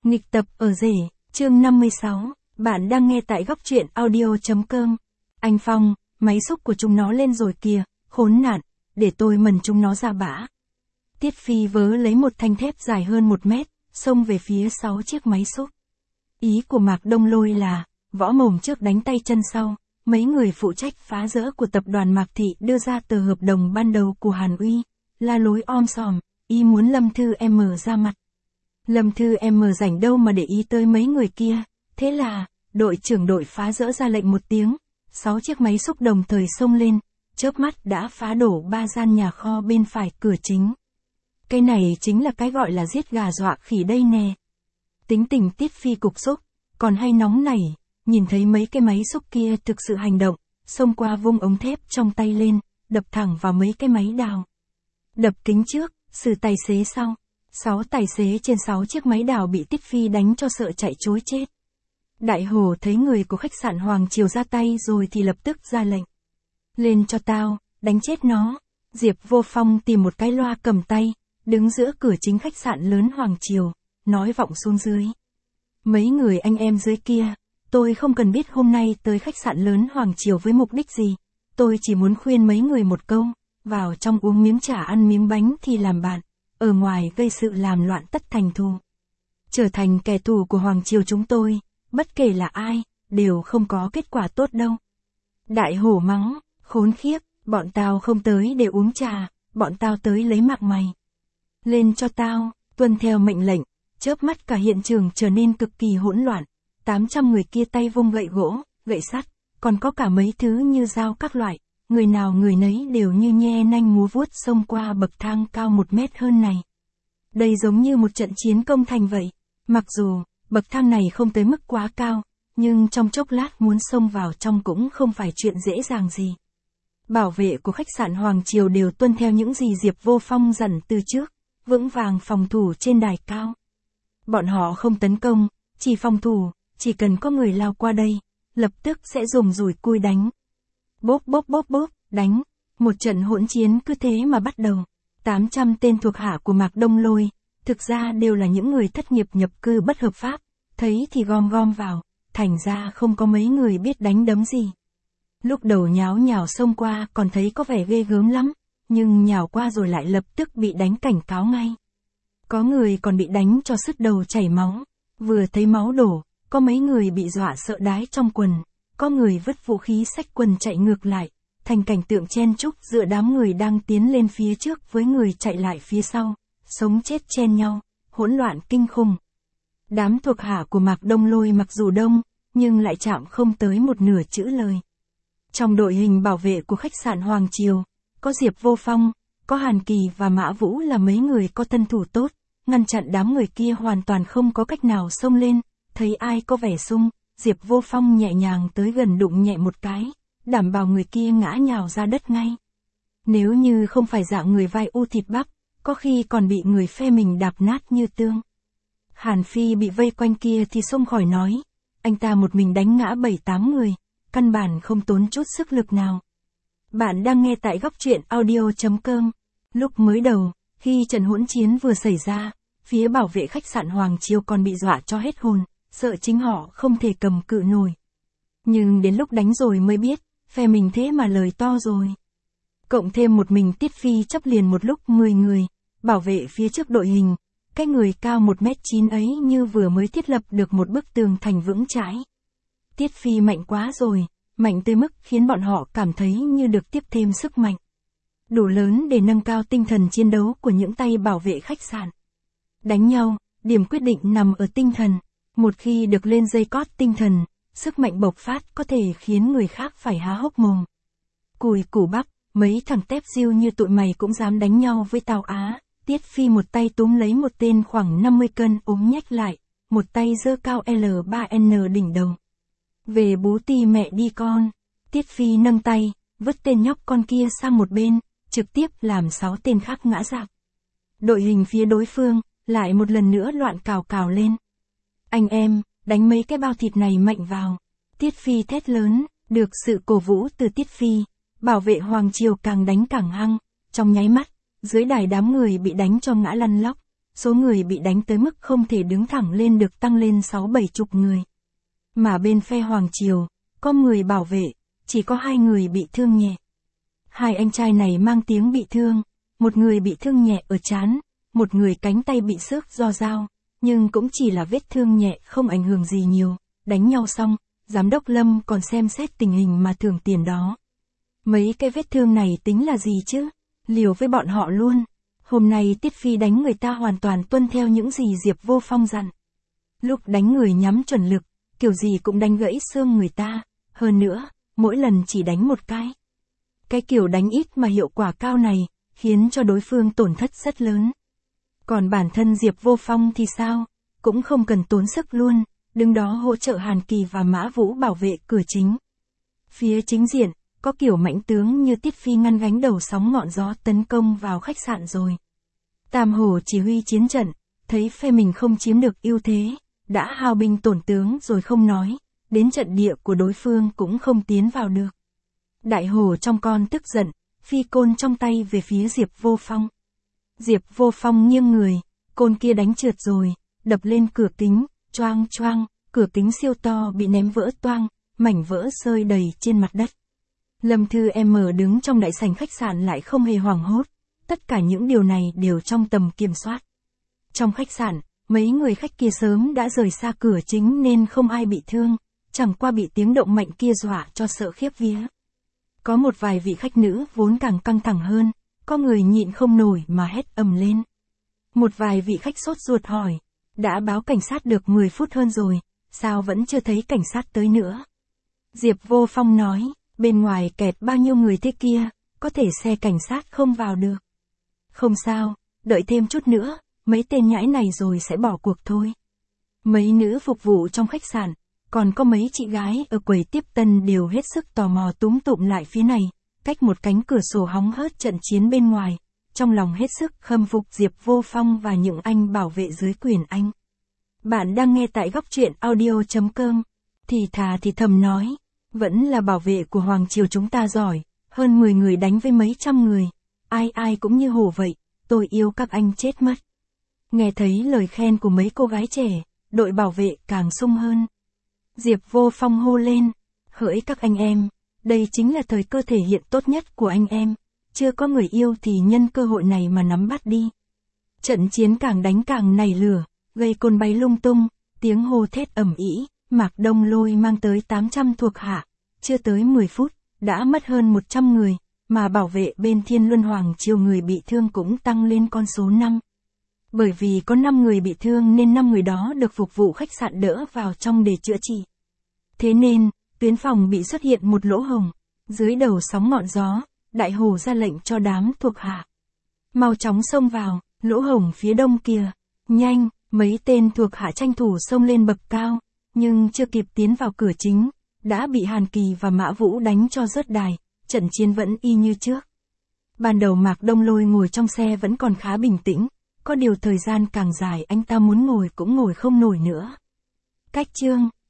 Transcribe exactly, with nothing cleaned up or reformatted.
Nghịch tập ở rể, chương năm mươi sáu, bạn đang nghe tại góc truyện audio.com. Anh Phong, máy xúc của chúng nó lên rồi kìa, khốn nạn, để tôi mần chúng nó ra bã. Tiết Phi vớ lấy một thanh thép dài hơn một mét, xông về phía sáu chiếc máy xúc. Ý của Mạc Đông Lôi là, võ mồm trước đánh tay chân sau, mấy người phụ trách phá rỡ của tập đoàn Mạc Thị đưa ra tờ hợp đồng ban đầu của Hàn Uy, la lối om sòm, y muốn Lâm Thư M ra mặt. Lâm Thư M rảnh đâu mà để ý tới mấy người kia, thế là, đội trưởng đội phá rỡ ra lệnh một tiếng, sáu chiếc máy xúc đồng thời xông lên, chớp mắt đã phá đổ ba gian nhà kho bên phải cửa chính. Cái này chính là cái gọi là giết gà dọa khỉ đây nè. Tính tình Tiết Phi cục xúc, còn hay nóng nảy, nhìn thấy mấy cái máy xúc kia thực sự hành động, xông qua vung ống thép trong tay lên, đập thẳng vào mấy cái máy đào. Đập kính trước, xử tài xế sau. Sáu tài xế trên sáu chiếc máy đào bị Tiết Phi đánh cho sợ chạy trối chết. Đại Hồ thấy người của khách sạn Hoàng Triều ra tay rồi thì lập tức ra lệnh. Lên cho tao, đánh chết nó. Diệp Vô Phong tìm một cái loa cầm tay, đứng giữa cửa chính khách sạn lớn Hoàng Triều, nói vọng xuống dưới. Mấy người anh em dưới kia, tôi không cần biết hôm nay tới khách sạn lớn Hoàng Triều với mục đích gì. Tôi chỉ muốn khuyên mấy người một câu, vào trong uống miếng trà ăn miếng bánh thì làm bạn. Ở ngoài gây sự làm loạn tất thành thù. Trở thành kẻ thù của Hoàng Triều chúng tôi, bất kể là ai, đều không có kết quả tốt đâu. Đại Hổ mắng, khốn khiếp, bọn tao không tới để uống trà, bọn tao tới lấy mạng mày. Lên cho tao, tuân theo mệnh lệnh, chớp mắt cả hiện trường trở nên cực kỳ hỗn loạn. tám trăm người kia tay vung gậy gỗ, gậy sắt, còn có cả mấy thứ như dao các loại. Người nào người nấy đều như nhe nanh múa vuốt xông qua bậc thang cao một mét hơn này. Đây giống như một trận chiến công thành vậy. Mặc dù, bậc thang này không tới mức quá cao, nhưng trong chốc lát muốn xông vào trong cũng không phải chuyện dễ dàng gì. Bảo vệ của khách sạn Hoàng Triều đều tuân theo những gì Diệp Vô Phong dặn từ trước, vững vàng phòng thủ trên đài cao. Bọn họ không tấn công, chỉ phòng thủ, chỉ cần có người lao qua đây, lập tức sẽ dùng dùi cui đánh. Bốp bốp bốp bốp, đánh. Một trận hỗn chiến cứ thế mà bắt đầu. tám trăm tên thuộc hạ của Mạc Đông Lôi, thực ra đều là những người thất nghiệp nhập cư bất hợp pháp, thấy thì gom gom vào, thành ra không có mấy người biết đánh đấm gì. Lúc đầu nháo nhào xông qua còn thấy có vẻ ghê gớm lắm, nhưng nhào qua rồi lại lập tức bị đánh cảnh cáo ngay. Có người còn bị đánh cho sứt đầu chảy máu, vừa thấy máu đổ, có mấy người bị dọa sợ đái trong quần. Có người vứt vũ khí xách quần chạy ngược lại, thành cảnh tượng chen chúc giữa đám người đang tiến lên phía trước với người chạy lại phía sau, sống chết chen nhau, hỗn loạn kinh khủng. Đám thuộc hạ của Mạc Đông Lôi mặc dù đông, nhưng lại chạm không tới một nửa chữ lời. Trong đội hình bảo vệ của khách sạn Hoàng Triều, có Diệp Vô Phong, có Hàn Kỳ và Mã Vũ là mấy người có thân thủ tốt, ngăn chặn đám người kia hoàn toàn không có cách nào xông lên, thấy ai có vẻ sung. Diệp Vô Phong nhẹ nhàng tới gần đụng nhẹ một cái, đảm bảo người kia ngã nhào ra đất ngay. Nếu như không phải dạng người vai u thịt bắp, có khi còn bị người phe mình đạp nát như tương. Hàn Phi bị vây quanh kia thì xông khỏi nói, anh ta một mình đánh ngã bảy tám người, căn bản không tốn chút sức lực nào. Bạn đang nghe tại góc truyện audio.com. Lúc mới đầu, khi trận hỗn chiến vừa xảy ra, phía bảo vệ khách sạn Hoàng Triều còn bị dọa cho hết hồn. Sợ chính họ không thể cầm cự nổi. Nhưng đến lúc đánh rồi mới biết, phe mình thế mà lời to rồi. Cộng thêm một mình Tiết Phi chấp liền một lúc mười người, bảo vệ phía trước đội hình, cái người cao một mét chín ấy như vừa mới thiết lập được một bức tường thành vững chãi. Tiết Phi mạnh quá rồi, mạnh tới mức khiến bọn họ cảm thấy như được tiếp thêm sức mạnh. Đủ lớn để nâng cao tinh thần chiến đấu của những tay bảo vệ khách sạn. Đánh nhau, điểm quyết định nằm ở tinh thần. Một khi được lên dây cót tinh thần, sức mạnh bộc phát có thể khiến người khác phải há hốc mồm. Cùi củ bắp, mấy thằng tép diêu như tụi mày cũng dám đánh nhau với tao á. Tiết Phi một tay túm lấy một tên khoảng năm mươi cân ốm nhách lại, một tay giơ cao L ba N đỉnh đầu. Về bú tì mẹ đi con. Tiết Phi nâng tay, vứt tên nhóc con kia sang một bên, trực tiếp làm sáu tên khác ngã rạp. Đội hình phía đối phương, lại một lần nữa loạn cào cào lên. Anh em, đánh mấy cái bao thịt này mạnh vào. Tiết Phi thét lớn, được sự cổ vũ từ Tiết Phi, bảo vệ Hoàng Triều càng đánh càng hăng. Trong nháy mắt, dưới đài đám người bị đánh cho ngã lăn lóc, số người bị đánh tới mức không thể đứng thẳng lên được tăng lên sáu bảy chục người. Mà bên phe Hoàng Triều, có người bảo vệ, chỉ có hai người bị thương nhẹ. Hai anh trai này mang tiếng bị thương, một người bị thương nhẹ ở trán, một người cánh tay bị xước do dao, nhưng cũng chỉ là vết thương nhẹ không ảnh hưởng gì nhiều. Đánh nhau xong, Giám đốc Lâm còn xem xét tình hình mà thưởng tiền đó. Mấy cái vết thương này tính là gì chứ? Liều với bọn họ luôn. Hôm nay Tiết Phi đánh người ta hoàn toàn tuân theo những gì Diệp Vô Phong dặn. Lúc đánh người nhắm chuẩn lực, kiểu gì cũng đánh gãy xương người ta. Hơn nữa, mỗi lần chỉ đánh một cái. Cái kiểu đánh ít mà hiệu quả cao này, khiến cho đối phương tổn thất rất lớn. Còn bản thân Diệp Vô Phong thì sao? Cũng không cần tốn sức luôn, đứng đó hỗ trợ Hàn Kỳ và Mã Vũ bảo vệ cửa chính. Phía chính diện, có kiểu mãnh tướng như Tiết Phi ngăn gánh đầu sóng ngọn gió tấn công vào khách sạn rồi. Tam Hổ chỉ huy chiến trận, thấy phe mình không chiếm được ưu thế, đã hao binh tổn tướng rồi không nói, đến trận địa của đối phương cũng không tiến vào được. Đại Hổ trong con tức giận, phi côn trong tay về phía Diệp Vô Phong. Diệp Vô Phong nghiêng người, côn kia đánh trượt rồi, đập lên cửa kính, choang choang, cửa kính siêu to bị ném vỡ toang, mảnh vỡ rơi đầy trên mặt đất. Lâm Thư Em đứng trong đại sảnh khách sạn lại không hề hoảng hốt, tất cả những điều này đều trong tầm kiểm soát. Trong khách sạn, mấy người khách kia sớm đã rời xa cửa chính nên không ai bị thương, chẳng qua bị tiếng động mạnh kia dọa cho sợ khiếp vía. Có một vài vị khách nữ vốn càng căng thẳng hơn, có người nhịn không nổi mà hét ầm lên. Một vài vị khách sốt ruột hỏi, đã báo cảnh sát được mười phút hơn rồi, sao vẫn chưa thấy cảnh sát tới nữa? Diệp Vô Phong nói, bên ngoài kẹt bao nhiêu người thế kia, có thể xe cảnh sát không vào được. Không sao, đợi thêm chút nữa, mấy tên nhãi này rồi sẽ bỏ cuộc thôi. Mấy nữ phục vụ trong khách sạn, còn có mấy chị gái ở quầy tiếp tân đều hết sức tò mò túm tụm lại phía này, cách một cánh cửa sổ hóng hớt trận chiến bên ngoài, trong lòng hết sức khâm phục Diệp Vô Phong và những anh bảo vệ dưới quyền anh. Bạn đang nghe tại góc truyện audio chấm com, thì thà thì thầm nói, vẫn là bảo vệ của Hoàng Triều chúng ta giỏi, hơn mười người đánh với mấy trăm người, ai ai cũng như hổ vậy, tôi yêu các anh chết mất. Nghe thấy lời khen của mấy cô gái trẻ, đội bảo vệ càng sung hơn. Diệp Vô Phong hô lên, hỡi các anh em, đây chính là thời cơ thể hiện tốt nhất của anh em, chưa có người yêu thì nhân cơ hội này mà nắm bắt đi. Trận chiến càng đánh càng nảy lửa, gây côn bay lung tung, tiếng hô thét ầm ĩ, Mạc Đông Lôi mang tới tám trăm thuộc hạ, chưa tới mười phút, đã mất hơn một trăm người, mà bảo vệ bên Thiên Luân Hoàng Triều người bị thương cũng tăng lên con số năm. Bởi vì có năm người bị thương nên năm người đó được phục vụ khách sạn đỡ vào trong để chữa trị. Thế nên, tuyến phòng bị xuất hiện một lỗ hổng, dưới đầu sóng ngọn gió, Đại Hổ ra lệnh cho đám thuộc hạ. Mau chóng xông vào, lỗ hổng phía đông kia, nhanh, mấy tên thuộc hạ tranh thủ xông lên bậc cao, nhưng chưa kịp tiến vào cửa chính, đã bị Hàn Kỳ và Mã Vũ đánh cho rớt đài, trận chiến vẫn y như trước. Ban đầu Mạc Đông Lôi ngồi trong xe vẫn còn khá bình tĩnh, có điều thời gian càng dài anh ta muốn ngồi cũng ngồi không nổi nữa. Cách chương